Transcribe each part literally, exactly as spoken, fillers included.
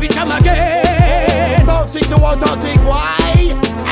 fi jam again. Authentique to authentique, why?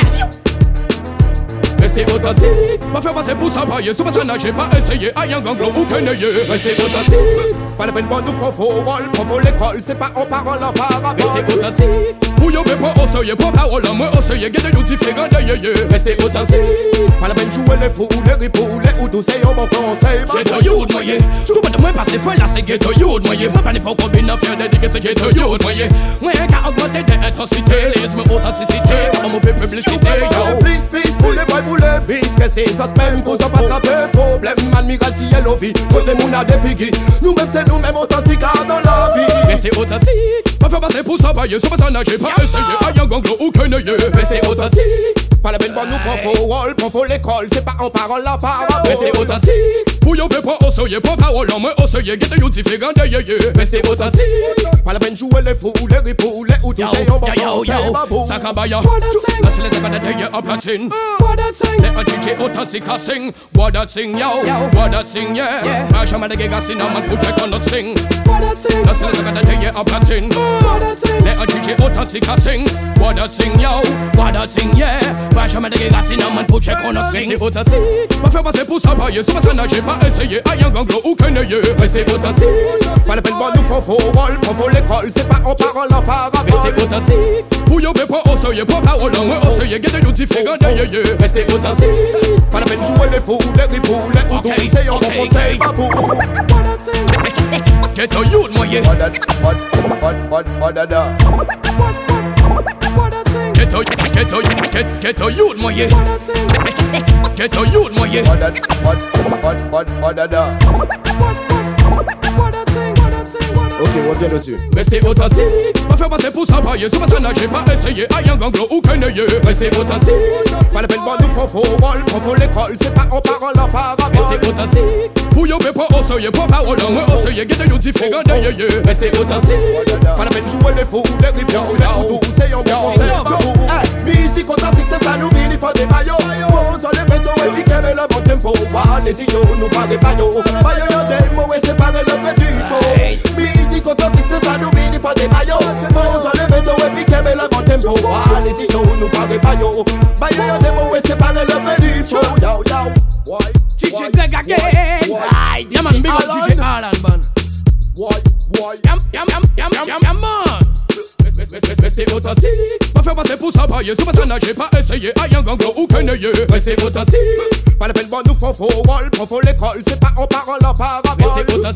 Restez authentique, pas faire passer pour ça pailler. Sous personnage, j'ai pas essayé, aïe un ganglo ou keneye. Restez authentique, pas la peine bon nous faut faux rôle, pour l'école, c'est pas en parole en parabole. Restez authentique, pour y'a pas au seuil, pas parole, moi au seuil, guette nous différents d'ailleurs. Restez authentique, pas la peine jouer les fous, les ripoux, les ou tous et on mon conseil. Ghetto youth moyen, tout pas de moi passer folle là, c'est ghetto youth moyen. Moi pas n'importe combien à faire des digues, c'est ghetto youth moyen. Moi qu'à augmenter des intensités, les authenticité, on mon publicité, yo. Please, please, vous les voyez, vous les bis, que c'est ça même qu'on s'en pas attraper problème. Admiral si elle au vie, côté moun a des figues. Nous-mêmes c'est nous-mêmes authentiques dans la vie. Restez authentique, pas faire passer pour ça pailler, sur personnage, j'ai pas essayé, aïe un ganglo ou keneye. Restez authentique, pas la peine bon nous prend faux rôle, prend faux l'école, c'est pas en parole en parabole. Restez authentique, pour y'a pas au seuil, pas parole, moi au seuil, guette nous différents d'ailleurs. Restez authentique, pas la peine jouer les fous, les ripoux, les ou tous et on mon conseil. Sakabaya, la c'est les gars d'ailleurs en platine. Les antiques authentiques à sing, what that sing yo, what that sing yeah. Moi jamais de gars sinon man pour check on notre sing. La c'est les gars d'ailleurs en platine. Les antiques authentiques à sing, what that sing yo, what that sing yeah. Moi jamais de gars sinon man pour check on notre sing. Restez authentique, pas faire passer pour ça pailler, sur personnage j'ai pas essayé, aïe un ganglo ou keneye. Restez authentique, pas la peine bon nous prend faux rôle, prend faux l'école, c'est pas en parole en parabole. Restez authentique, pour y'a pas au seuil, pas parole, moi au seuil, guette nous différents d'ailleurs. Restez authentique, pas la peine jouer les fous, les ripoux, les ou tous et on mon conseil. Ghetto youth moyen. Ghetto, ghetto, ghetto youth moyen. Ghetto youth moyen. Ok, on vient dessus. Restez authentique, pas faire passer pour ça pailler, sur personnage, j'ai pas essayé, aïe un ganglo ou keneye. Restez authentique, pas la peine bon nous prend faux rôle, prend faux l'école, c'est pas en parole en parabole. Restez authentique, pour y'a pas au seuil, pas parole, moi au seuil, guette nous différents d'ailleurs. Restez authentique, pas la peine jouer les fous, les ripoux, les ou tous et on mon conseil. Musique authentique, c'est ça nous vit, pas des maillots. On s'en les béton et piquer mais le bon tempo. Les tigres nous pas des maillots. Maillots des mots et séparer le fait du faux. Musique authentique, c'est ça nous vit, pas des maillots. On s'en les béton et piquer mais le bon tempo. Les tigres nous pas des maillots. Maillots des mots et séparer le fait du faux. Yo, yo, D J Greg again. Yeah man, big up D J Alan man. Yam, yam, yam, yam, yam, yam man. Restez authentique, pas faire passer pour ça pailler, sur personnage j'ai pas essayé, aïe un ganglo ou keneye. Restez authentique, pas la peine bon nous font faux rôle, prend faux l'école, c'est pas en parole en parabole. Restez authentique.